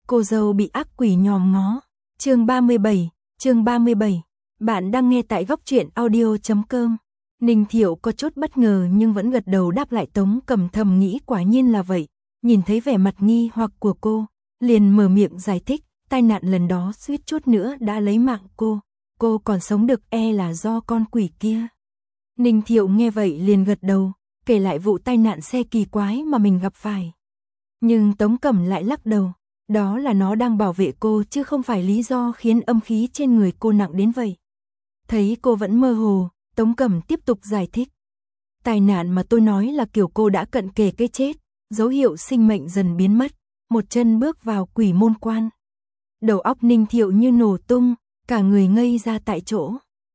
cô dâu bị ác quỷ nhòm ngó. Chương 37. Bạn đang nghe tại góc truyện audio.com. Ninh Thiệu có chút bất ngờ nhưng vẫn gật đầu đáp lại. Tống Cẩm thầm nghĩ quả nhiên là vậy, nhìn thấy vẻ mặt nghi hoặc của cô, liền mở miệng giải thích, tai nạn lần đó suýt chút nữa đã lấy mạng cô còn sống được e là do con quỷ kia. Ninh Thiệu nghe vậy liền gật đầu, kể lại vụ tai nạn xe kỳ quái mà mình gặp phải. Nhưng Tống Cẩm lại lắc đầu, đó là nó đang bảo vệ cô chứ không phải lý do khiến âm khí trên người cô nặng đến vậy. Thấy cô vẫn mơ hồ, Tống Cẩm tiếp tục giải thích. Tai nạn mà tôi nói là kiểu cô đã cận kề cái chết, dấu hiệu sinh mệnh dần biến mất, một chân bước vào quỷ môn quan. Đầu óc Ninh Thiệu như nổ tung, cả người ngây ra tại chỗ.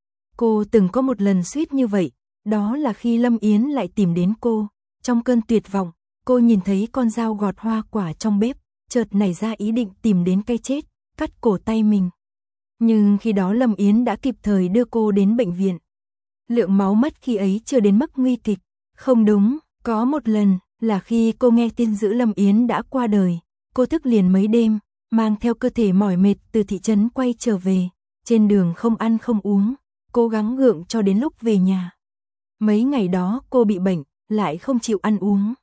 Cô từng có một lần suýt như vậy, đó là khi Lâm Yến lại tìm đến cô. Trong cơn tuyệt vọng, cô nhìn thấy con dao gọt hoa quả trong bếp, chợt nảy ra ý định tìm đến cái chết, cắt cổ tay mình. Nhưng khi đó Lâm Yến đã kịp thời đưa cô đến bệnh viện. Lượng máu mất khi ấy chưa đến mức nguy kịch. Không đúng, có một lần là khi cô nghe tin dữ Lâm Yến đã qua đời. Cô thức liền mấy đêm, mang theo cơ thể mỏi mệt từ thị trấn quay trở về. Trên đường không ăn không uống, cố gắng gượng cho đến lúc về nhà. Mấy ngày đó cô bị bệnh, lại không chịu ăn uống.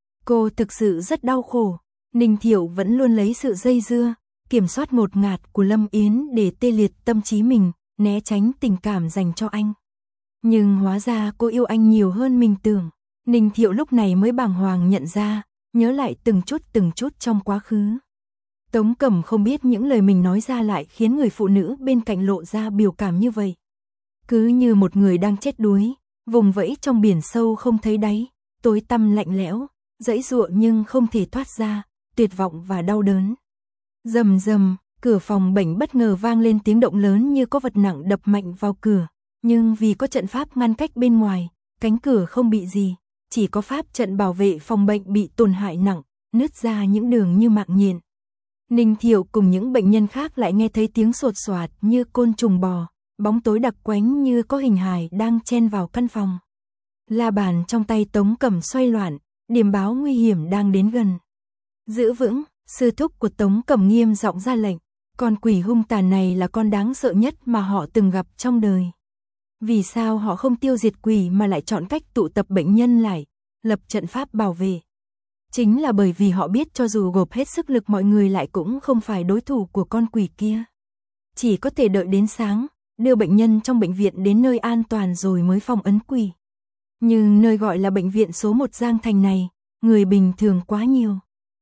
Cô thực sự rất đau khổ. Ninh Thiệu vẫn luôn lấy sự dây dưa, kiểm soát ngột ngạt của Lâm Yến để tê liệt tâm trí mình, né tránh tình cảm dành cho anh. Nhưng hóa ra cô yêu anh nhiều hơn mình tưởng. Ninh Thiệu lúc này mới bàng hoàng nhận ra, nhớ lại từng chút trong quá khứ. Tống Cẩm không biết những lời mình nói ra lại khiến người phụ nữ bên cạnh lộ ra biểu cảm như vậy. Cứ như một người đang chết đuối, vùng vẫy trong biển sâu không thấy đáy, tối tăm lạnh lẽo, giãy giụa nhưng không thể thoát ra, tuyệt vọng và đau đớn. Rầm rầm, cửa phòng bệnh bất ngờ vang lên tiếng động lớn như có vật nặng đập mạnh vào cửa. Nhưng vì có trận pháp ngăn cách bên ngoài, cánh cửa không bị gì, chỉ có pháp trận bảo vệ phòng bệnh bị tổn hại nặng, nứt ra những đường như mạng nhện. Ninh Thiệu cùng những bệnh nhân khác lại nghe thấy tiếng sột soạt như côn trùng bò, bóng tối đặc quánh như có hình hài đang chen vào căn phòng. La bàn trong tay Tống Cẩm xoay loạn, điểm báo nguy hiểm đang đến gần. Giữ vững, sư thúc của Tống Cẩm nghiêm giọng ra lệnh, con quỷ hung tàn này là con đáng sợ nhất mà họ từng gặp trong đời. Vì sao họ không tiêu diệt quỷ mà lại chọn cách tụ tập bệnh nhân lại, lập trận pháp bảo vệ? Chính là bởi vì họ biết cho dù gộp hết sức lực mọi người lại cũng không phải đối thủ của con quỷ kia. Chỉ có thể đợi đến sáng, đưa bệnh nhân trong bệnh viện đến nơi an toàn rồi mới phong ấn quỷ. Nhưng nơi gọi là bệnh viện số 1 Giang Thành này, người bình thường quá nhiều.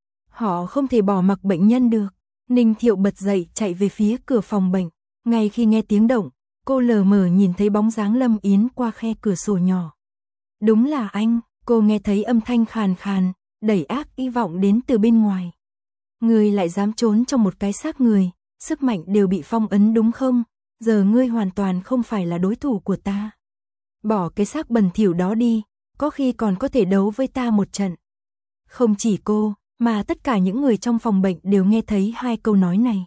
Họ không thể bỏ mặc bệnh nhân được. Ninh Thiệu bật dậy chạy về phía cửa phòng bệnh. Ngay khi nghe tiếng động, cô lờ mờ nhìn thấy bóng dáng Lâm Yến qua khe cửa sổ nhỏ. Đúng là anh, cô nghe thấy âm thanh khàn khàn, đầy ác ý vọng đến từ bên ngoài. Ngươi lại dám trốn trong một cái xác người, sức mạnh đều bị phong ấn đúng không? Giờ ngươi hoàn toàn không phải là đối thủ của ta. Bỏ cái xác bẩn thỉu đó đi, có khi còn có thể đấu với ta một trận. Không chỉ cô, mà tất cả những người trong phòng bệnh đều nghe thấy hai câu nói này.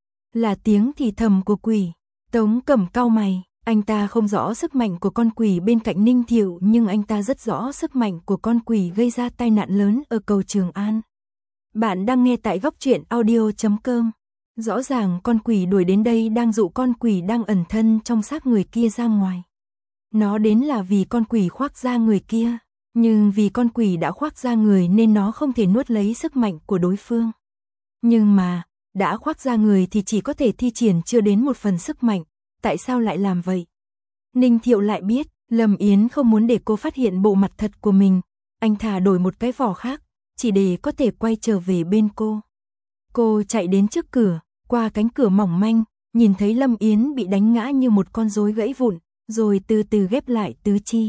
Là tiếng thì thầm của quỷ. Tống Cẩm cau mày, anh ta không rõ sức mạnh của con quỷ bên cạnh Ninh Thiệu nhưng anh ta rất rõ sức mạnh của con quỷ gây ra tai nạn lớn ở cầu Trường An. Bạn đang nghe tại góc truyện audio.com. Rõ ràng con quỷ đuổi đến đây đang dụ con quỷ đang ẩn thân trong xác người kia ra ngoài. Nó đến là vì con quỷ khoác da người kia, nhưng vì con quỷ đã khoác da người nên nó không thể nuốt lấy sức mạnh của đối phương. Nhưng mà, đã khoác da người thì chỉ có thể thi triển chưa đến một phần sức mạnh, tại sao lại làm vậy? Ninh Thiệu lại biết, Lâm Yến không muốn để cô phát hiện bộ mặt thật của mình, anh thà đổi một cái vỏ khác, chỉ để có thể quay trở về bên cô. Cô chạy đến trước cửa, qua cánh cửa mỏng manh, nhìn thấy Lâm Yến bị đánh ngã như một con rối gãy vụn, rồi từ từ ghép lại tứ chi.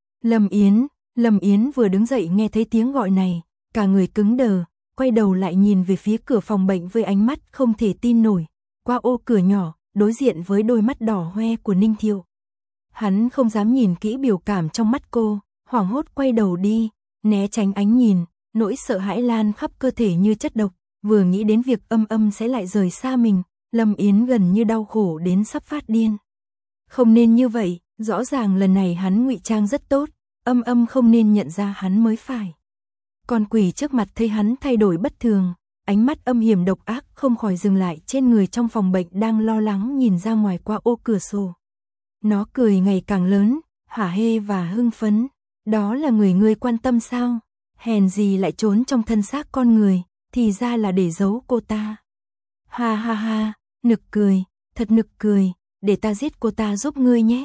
Lâm Yến vừa đứng dậy nghe thấy tiếng gọi này, cả người cứng đờ, quay đầu lại nhìn về phía cửa phòng bệnh với ánh mắt không thể tin nổi, qua ô cửa nhỏ, đối diện với đôi mắt đỏ hoe của Ninh Thiệu. Hắn không dám nhìn kỹ biểu cảm trong mắt cô, hoảng hốt quay đầu đi, né tránh ánh nhìn, nỗi sợ hãi lan khắp cơ thể như chất độc, vừa nghĩ đến việc Âm sẽ lại rời xa mình, Lâm Yến gần như đau khổ đến sắp phát điên. Không nên như vậy, rõ ràng lần này hắn ngụy trang rất tốt, Âm không nên nhận ra hắn mới phải. Con quỷ trước mặt thấy hắn thay đổi bất thường, ánh mắt âm hiểm độc ác không khỏi dừng lại trên người trong phòng bệnh đang lo lắng nhìn ra ngoài qua ô cửa sổ. Nó cười ngày càng lớn, hả hê và hưng phấn. Đó là người ngươi quan tâm sao? Hèn gì lại trốn trong thân xác con người, thì ra là để giấu cô ta. Ha ha ha, nực cười, thật nực cười, để ta giết cô ta giúp ngươi nhé.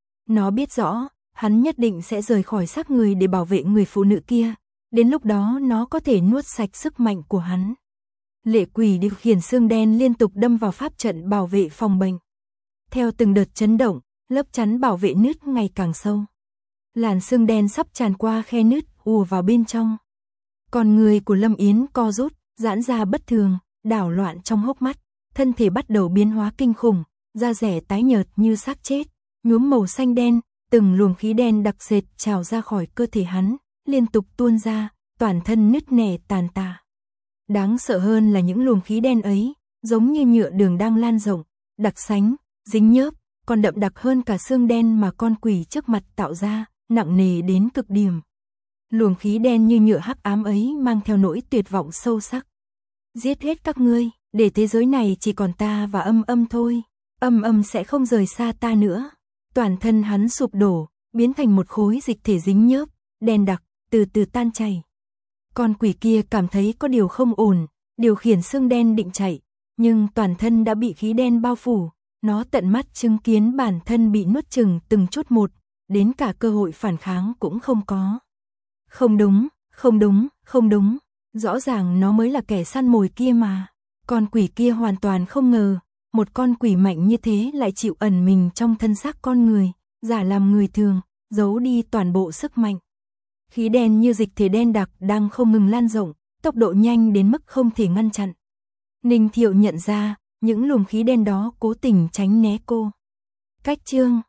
Nó biết rõ, hắn nhất định sẽ rời khỏi xác người để bảo vệ người phụ nữ kia. Đến lúc đó nó có thể nuốt sạch sức mạnh của hắn. Lệ quỷ điều khiển xương đen liên tục đâm vào pháp trận bảo vệ phòng bệnh. Theo từng đợt chấn động, lớp chắn bảo vệ nứt ngày càng sâu. Làn xương đen sắp tràn qua khe nứt, ùa vào bên trong. Con người của Lâm Yến co rút, giãn ra bất thường, đảo loạn trong hốc mắt. Thân thể bắt đầu biến hóa kinh khủng, da rẻ tái nhợt như xác chết, nhuốm màu xanh đen, từng luồng khí đen đặc sệt trào ra khỏi cơ thể hắn, liên tục tuôn ra, toàn thân nứt nẻ tàn tạ. Đáng sợ hơn là những luồng khí đen ấy, giống như nhựa đường đang lan rộng, đặc sánh, dính nhớp, còn đậm đặc hơn cả xương đen mà con quỷ trước mặt tạo ra, nặng nề đến cực điểm. Luồng khí đen như nhựa hắc ám ấy mang theo nỗi tuyệt vọng sâu sắc. Giết hết các ngươi, để thế giới này chỉ còn ta và Âm Âm thôi. Âm Âm sẽ không rời xa ta nữa. Toàn thân hắn sụp đổ, biến thành một khối dịch thể dính nhớp, đen đặc, từ từ tan chảy. Con quỷ kia cảm thấy có điều không ổn, điều khiển xương đen định chạy, nhưng toàn thân đã bị khí đen bao phủ. Nó tận mắt chứng kiến bản thân bị nuốt chửng từng chút một, đến cả cơ hội phản kháng cũng không có. Không đúng, không đúng, không đúng. Rõ ràng nó mới là kẻ săn mồi kia mà. Con quỷ kia hoàn toàn không ngờ, một con quỷ mạnh như thế lại chịu ẩn mình trong thân xác con người, giả làm người thường, giấu đi toàn bộ sức mạnh. Khí đen như dịch thể đen đặc đang không ngừng lan rộng, tốc độ nhanh đến mức không thể ngăn chặn. Ninh Thiệu nhận ra, những luồng khí đen đó cố tình tránh né cô. Cách chương